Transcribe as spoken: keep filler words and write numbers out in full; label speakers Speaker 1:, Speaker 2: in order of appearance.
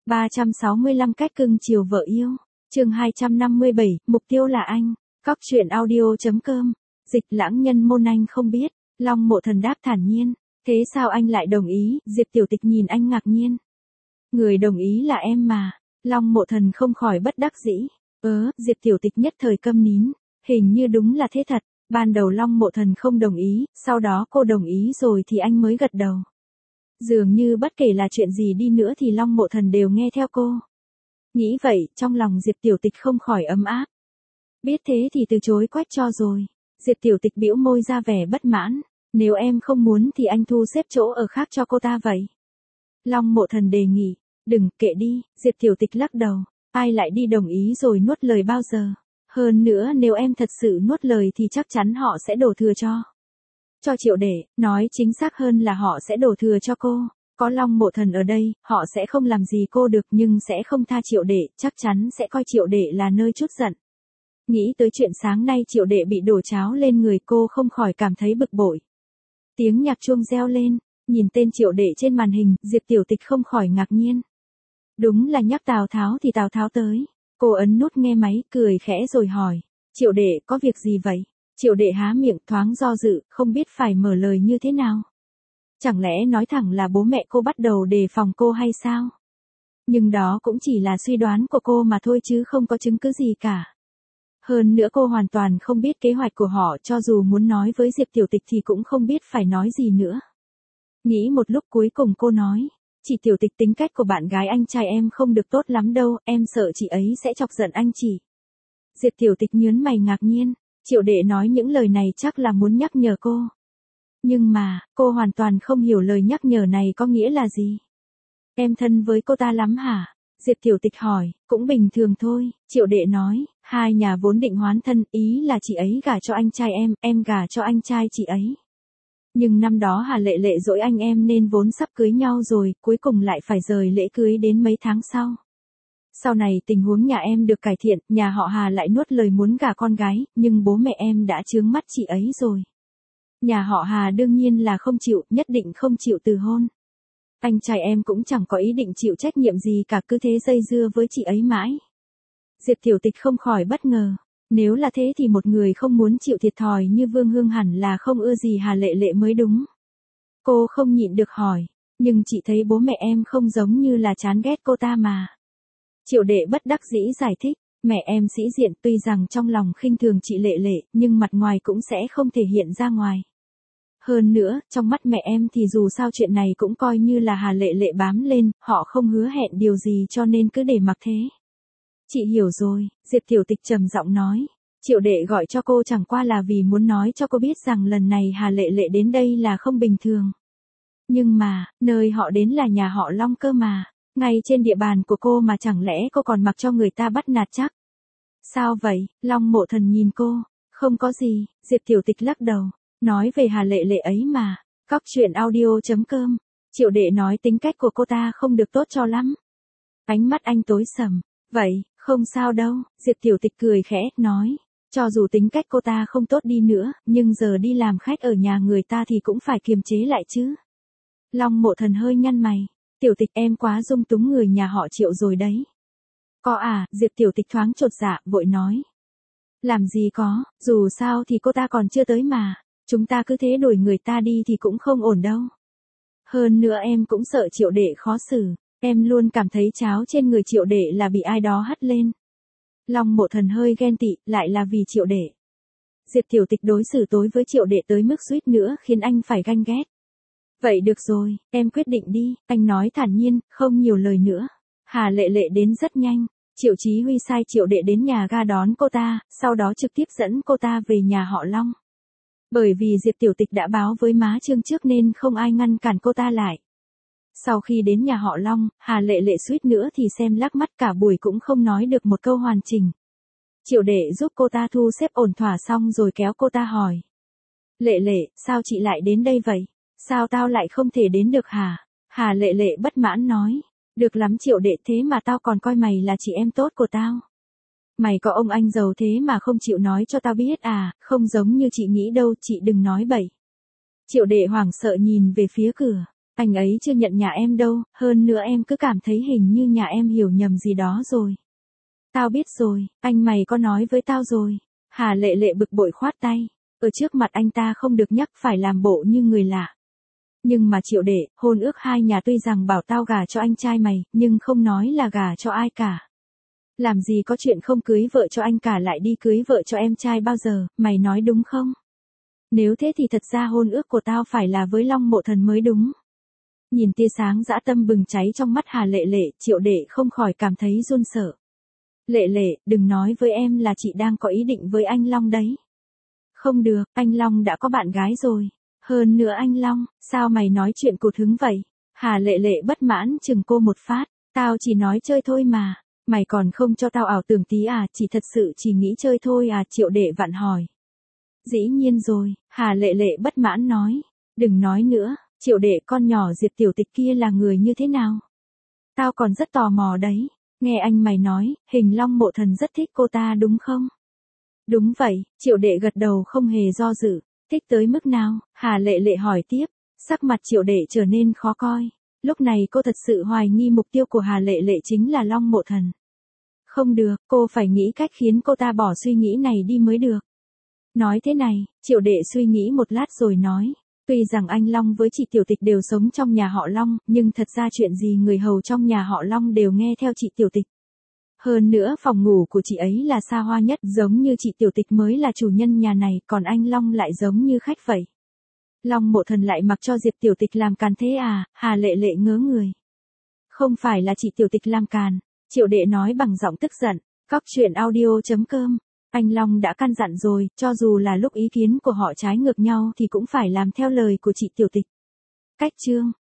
Speaker 1: ba trăm sáu mươi lăm cách cưng chiều vợ yêu. Chương hai trăm năm mươi bảy, mục tiêu là anh. Cóc truyện audio chấm com. Dịch lãng nhân môn anh không biết. Long Mộ Thần đáp thản nhiên. Thế sao anh lại đồng ý? Diệp Tiểu Tịch nhìn anh ngạc nhiên. Người đồng ý là em mà. Long Mộ Thần không khỏi bất đắc dĩ. Ớ, Diệp Tiểu Tịch nhất thời câm nín. Hình như đúng là thế thật. Ban đầu Long Mộ Thần không đồng ý, sau đó cô đồng ý rồi thì anh mới gật đầu. Dường như bất kể là chuyện gì đi nữa thì Long Mộ Thần đều nghe theo cô. Nghĩ vậy, trong lòng Diệp Tiểu Tịch không khỏi ấm áp. Biết thế thì từ chối quách cho rồi. Diệp Tiểu Tịch bĩu môi ra vẻ bất mãn. Nếu em không muốn thì anh thu xếp chỗ ở khác cho cô ta vậy. Long Mộ Thần đề nghị. Đừng, kệ đi. Diệp Tiểu Tịch lắc đầu. Ai lại đi đồng ý rồi nuốt lời bao giờ. Hơn nữa nếu em thật sự nuốt lời thì chắc chắn họ sẽ đổ thừa cho. Cho Triệu Đệ, nói chính xác hơn là họ sẽ đổ thừa cho cô. Có Long Mộ Thần ở đây, họ sẽ không làm gì cô được nhưng sẽ không tha Triệu Đệ, chắc chắn sẽ coi Triệu Đệ là nơi trút giận. Nghĩ tới chuyện sáng nay Triệu Đệ bị đổ cháo lên người cô không khỏi cảm thấy bực bội. Tiếng nhạc chuông reo lên, nhìn tên Triệu Đệ trên màn hình, Diệp Tiểu Tịch không khỏi ngạc nhiên. Đúng là nhắc Tào Tháo thì Tào Tháo tới. Cô ấn nút nghe máy, cười khẽ rồi hỏi. Triệu Đệ, có việc gì vậy? Triệu Đệ há miệng thoáng do dự, không biết phải mở lời như thế nào. Chẳng lẽ nói thẳng là bố mẹ cô bắt đầu đề phòng cô hay sao? Nhưng đó cũng chỉ là suy đoán của cô mà thôi chứ không có chứng cứ gì cả. Hơn nữa cô hoàn toàn không biết kế hoạch của họ, cho dù muốn nói với Diệp Tiểu Tịch thì cũng không biết phải nói gì nữa. Nghĩ một lúc cuối cùng cô nói. Chị Tiểu Tịch, tính cách của bạn gái anh trai em không được tốt lắm đâu, em sợ chị ấy sẽ chọc giận anh chị. Diệp Tiểu Tịch nhớn mày ngạc nhiên. Triệu Đệ nói những lời này chắc là muốn nhắc nhở cô. Nhưng mà, cô hoàn toàn không hiểu lời nhắc nhở này có nghĩa là gì. Em thân với cô ta lắm hả? Diệp Tiểu Tịch hỏi. Cũng bình thường thôi, Triệu Đệ nói. Hai nhà vốn định hoán thân, ý là chị ấy gả cho anh trai em, em gả cho anh trai chị ấy. Nhưng năm đó Hà Lệ Lệ dỗi anh em nên vốn sắp cưới nhau rồi, cuối cùng lại phải rời lễ cưới đến mấy tháng sau. Sau này tình huống nhà em được cải thiện, nhà họ Hà lại nuốt lời muốn gả con gái, nhưng bố mẹ em đã chướng mắt chị ấy rồi. Nhà họ Hà đương nhiên là không chịu, nhất định không chịu từ hôn. Anh trai em cũng chẳng có ý định chịu trách nhiệm gì cả, cứ thế dây dưa với chị ấy mãi. Diệp Tiểu Tịch không khỏi bất ngờ. Nếu là thế thì một người không muốn chịu thiệt thòi như Vương Hương hẳn là không ưa gì Hà Lệ Lệ mới đúng. Cô không nhịn được hỏi. Nhưng chị thấy bố mẹ em không giống như là chán ghét cô ta mà. Triệu Đệ bất đắc dĩ giải thích. Mẹ em sĩ diện, tuy rằng trong lòng khinh thường chị Lệ Lệ, nhưng mặt ngoài cũng sẽ không thể hiện ra ngoài. Hơn nữa, trong mắt mẹ em thì dù sao chuyện này cũng coi như là Hà Lệ Lệ bám lên, họ không hứa hẹn điều gì cho nên cứ để mặc thế. Chị hiểu rồi, Diệp Tiểu Tịch trầm giọng nói. Triệu Đệ gọi cho cô chẳng qua là vì muốn nói cho cô biết rằng lần này Hà Lệ Lệ đến đây là không bình thường. Nhưng mà, nơi họ đến là nhà họ Long cơ mà. Ngay trên địa bàn của cô mà chẳng lẽ cô còn mặc cho người ta bắt nạt chắc? Sao vậy? Long Mộ Thần nhìn cô. Không có gì, Diệp Tiểu Tịch lắc đầu. Nói về Hà Lệ Lệ ấy mà. Cóc truyện audio chấm com. Triệu Đệ nói tính cách của cô ta không được tốt cho lắm. Ánh mắt anh tối sầm. Vậy, không sao đâu, Diệp Tiểu Tịch cười khẽ, nói. Cho dù tính cách cô ta không tốt đi nữa, nhưng giờ đi làm khách ở nhà người ta thì cũng phải kiềm chế lại chứ. Long Mộ Thần hơi nhăn mày. Tiểu Tịch, em quá dung túng người nhà họ Triệu rồi đấy. Có à, Diệp Tiểu Tịch thoáng chột dạ, vội nói. Làm gì có, dù sao thì cô ta còn chưa tới mà. Chúng ta cứ thế đuổi người ta đi thì cũng không ổn đâu. Hơn nữa em cũng sợ Triệu Đệ khó xử. Em luôn cảm thấy cháo trên người Triệu Đệ là bị ai đó hất lên. Long Mộ Thần hơi ghen tị, lại là vì Triệu Đệ. Diệp Tiểu Tịch đối xử tối với Triệu Đệ tới mức suýt nữa khiến anh phải ganh ghét. Vậy được rồi, em quyết định đi, anh nói thản nhiên, không nhiều lời nữa. Hà Lệ Lệ đến rất nhanh. Triệu Chí Huy sai Triệu Đệ đến nhà ga đón cô ta, sau đó trực tiếp dẫn cô ta về nhà họ Long. Bởi vì Diệp Tiểu Tịch đã báo với má Trương trước nên không ai ngăn cản cô ta lại. Sau khi đến nhà họ Long, Hà Lệ Lệ suýt nữa thì xem lắc mắt cả buổi cũng không nói được một câu hoàn chỉnh. Triệu Đệ giúp cô ta thu xếp ổn thỏa xong rồi kéo cô ta hỏi. Lệ Lệ, sao chị lại đến đây vậy? Sao tao lại không thể đến được hả? Hà Lệ Lệ bất mãn nói. Được lắm Triệu Đệ, thế mà tao còn coi mày là chị em tốt của tao. Mày có ông anh giàu thế mà không chịu nói cho tao biết à, không giống như chị nghĩ đâu, chị đừng nói bậy. Triệu Đệ hoảng sợ nhìn về phía cửa. Anh ấy chưa nhận nhà em đâu, hơn nữa em cứ cảm thấy hình như nhà em hiểu nhầm gì đó rồi. Tao biết rồi, anh mày có nói với tao rồi. Hà Lệ Lệ bực bội khoát tay. Ở trước mặt anh ta không được nhắc phải làm bộ như người lạ. Nhưng mà Triệu Đệ, hôn ước hai nhà tuy rằng bảo tao gả cho anh trai mày, nhưng không nói là gả cho ai cả. Làm gì có chuyện không cưới vợ cho anh cả lại đi cưới vợ cho em trai bao giờ, mày nói đúng không? Nếu thế thì thật ra hôn ước của tao phải là với Long Mộ Thần mới đúng. Nhìn tia sáng dã tâm bừng cháy trong mắt Hà Lệ Lệ, Triệu Đệ không khỏi cảm thấy run sợ. Lệ Lệ, đừng nói với em là chị đang có ý định với anh Long đấy. Không được, anh Long đã có bạn gái rồi. Hơn nữa anh Long, sao mày nói chuyện cụt hứng vậy? Hà Lệ Lệ bất mãn chừng cô một phát. Tao chỉ nói chơi thôi mà. Mày còn không cho tao ảo tưởng tí à, chỉ thật sự chỉ nghĩ chơi thôi à, Triệu Đệ vặn hỏi. Dĩ nhiên rồi, Hà Lệ Lệ bất mãn nói. Đừng nói nữa, Triệu Đệ con nhỏ Diệp Tiểu Tịch kia là người như thế nào? Tao còn rất tò mò đấy. Nghe anh mày nói, hình Long Mộ Thần rất thích cô ta đúng không? Đúng vậy, Triệu Đệ gật đầu không hề do dự. Thích tới mức nào? Hà Lệ Lệ hỏi tiếp. Sắc mặt Triệu Đệ trở nên khó coi. Lúc này cô thật sự hoài nghi mục tiêu của Hà Lệ Lệ chính là Long Mộ Thần. Không được, cô phải nghĩ cách khiến cô ta bỏ suy nghĩ này đi mới được. Nói thế này, Triệu Đệ suy nghĩ một lát rồi nói. Tuy rằng anh Long với chị Tiểu Tịch đều sống trong nhà họ Long, nhưng thật ra chuyện gì người hầu trong nhà họ Long đều nghe theo chị Tiểu Tịch. Hơn nữa phòng ngủ của chị ấy là xa hoa nhất, giống như chị Tiểu Tịch mới là chủ nhân nhà này, còn anh Long lại giống như khách vậy. Long Mộ Thần lại mặc cho Diệp Tiểu Tịch làm càn thế à? Hà Lệ Lệ ngớ người. Không phải là chị Tiểu Tịch làm càn, Triệu Đệ nói bằng giọng tức giận. Cóc truyện audio chấm com. Anh Long đã căn dặn rồi, cho dù là lúc ý kiến của họ trái ngược nhau thì cũng phải làm theo lời của chị Tiểu Tịch. Cách chương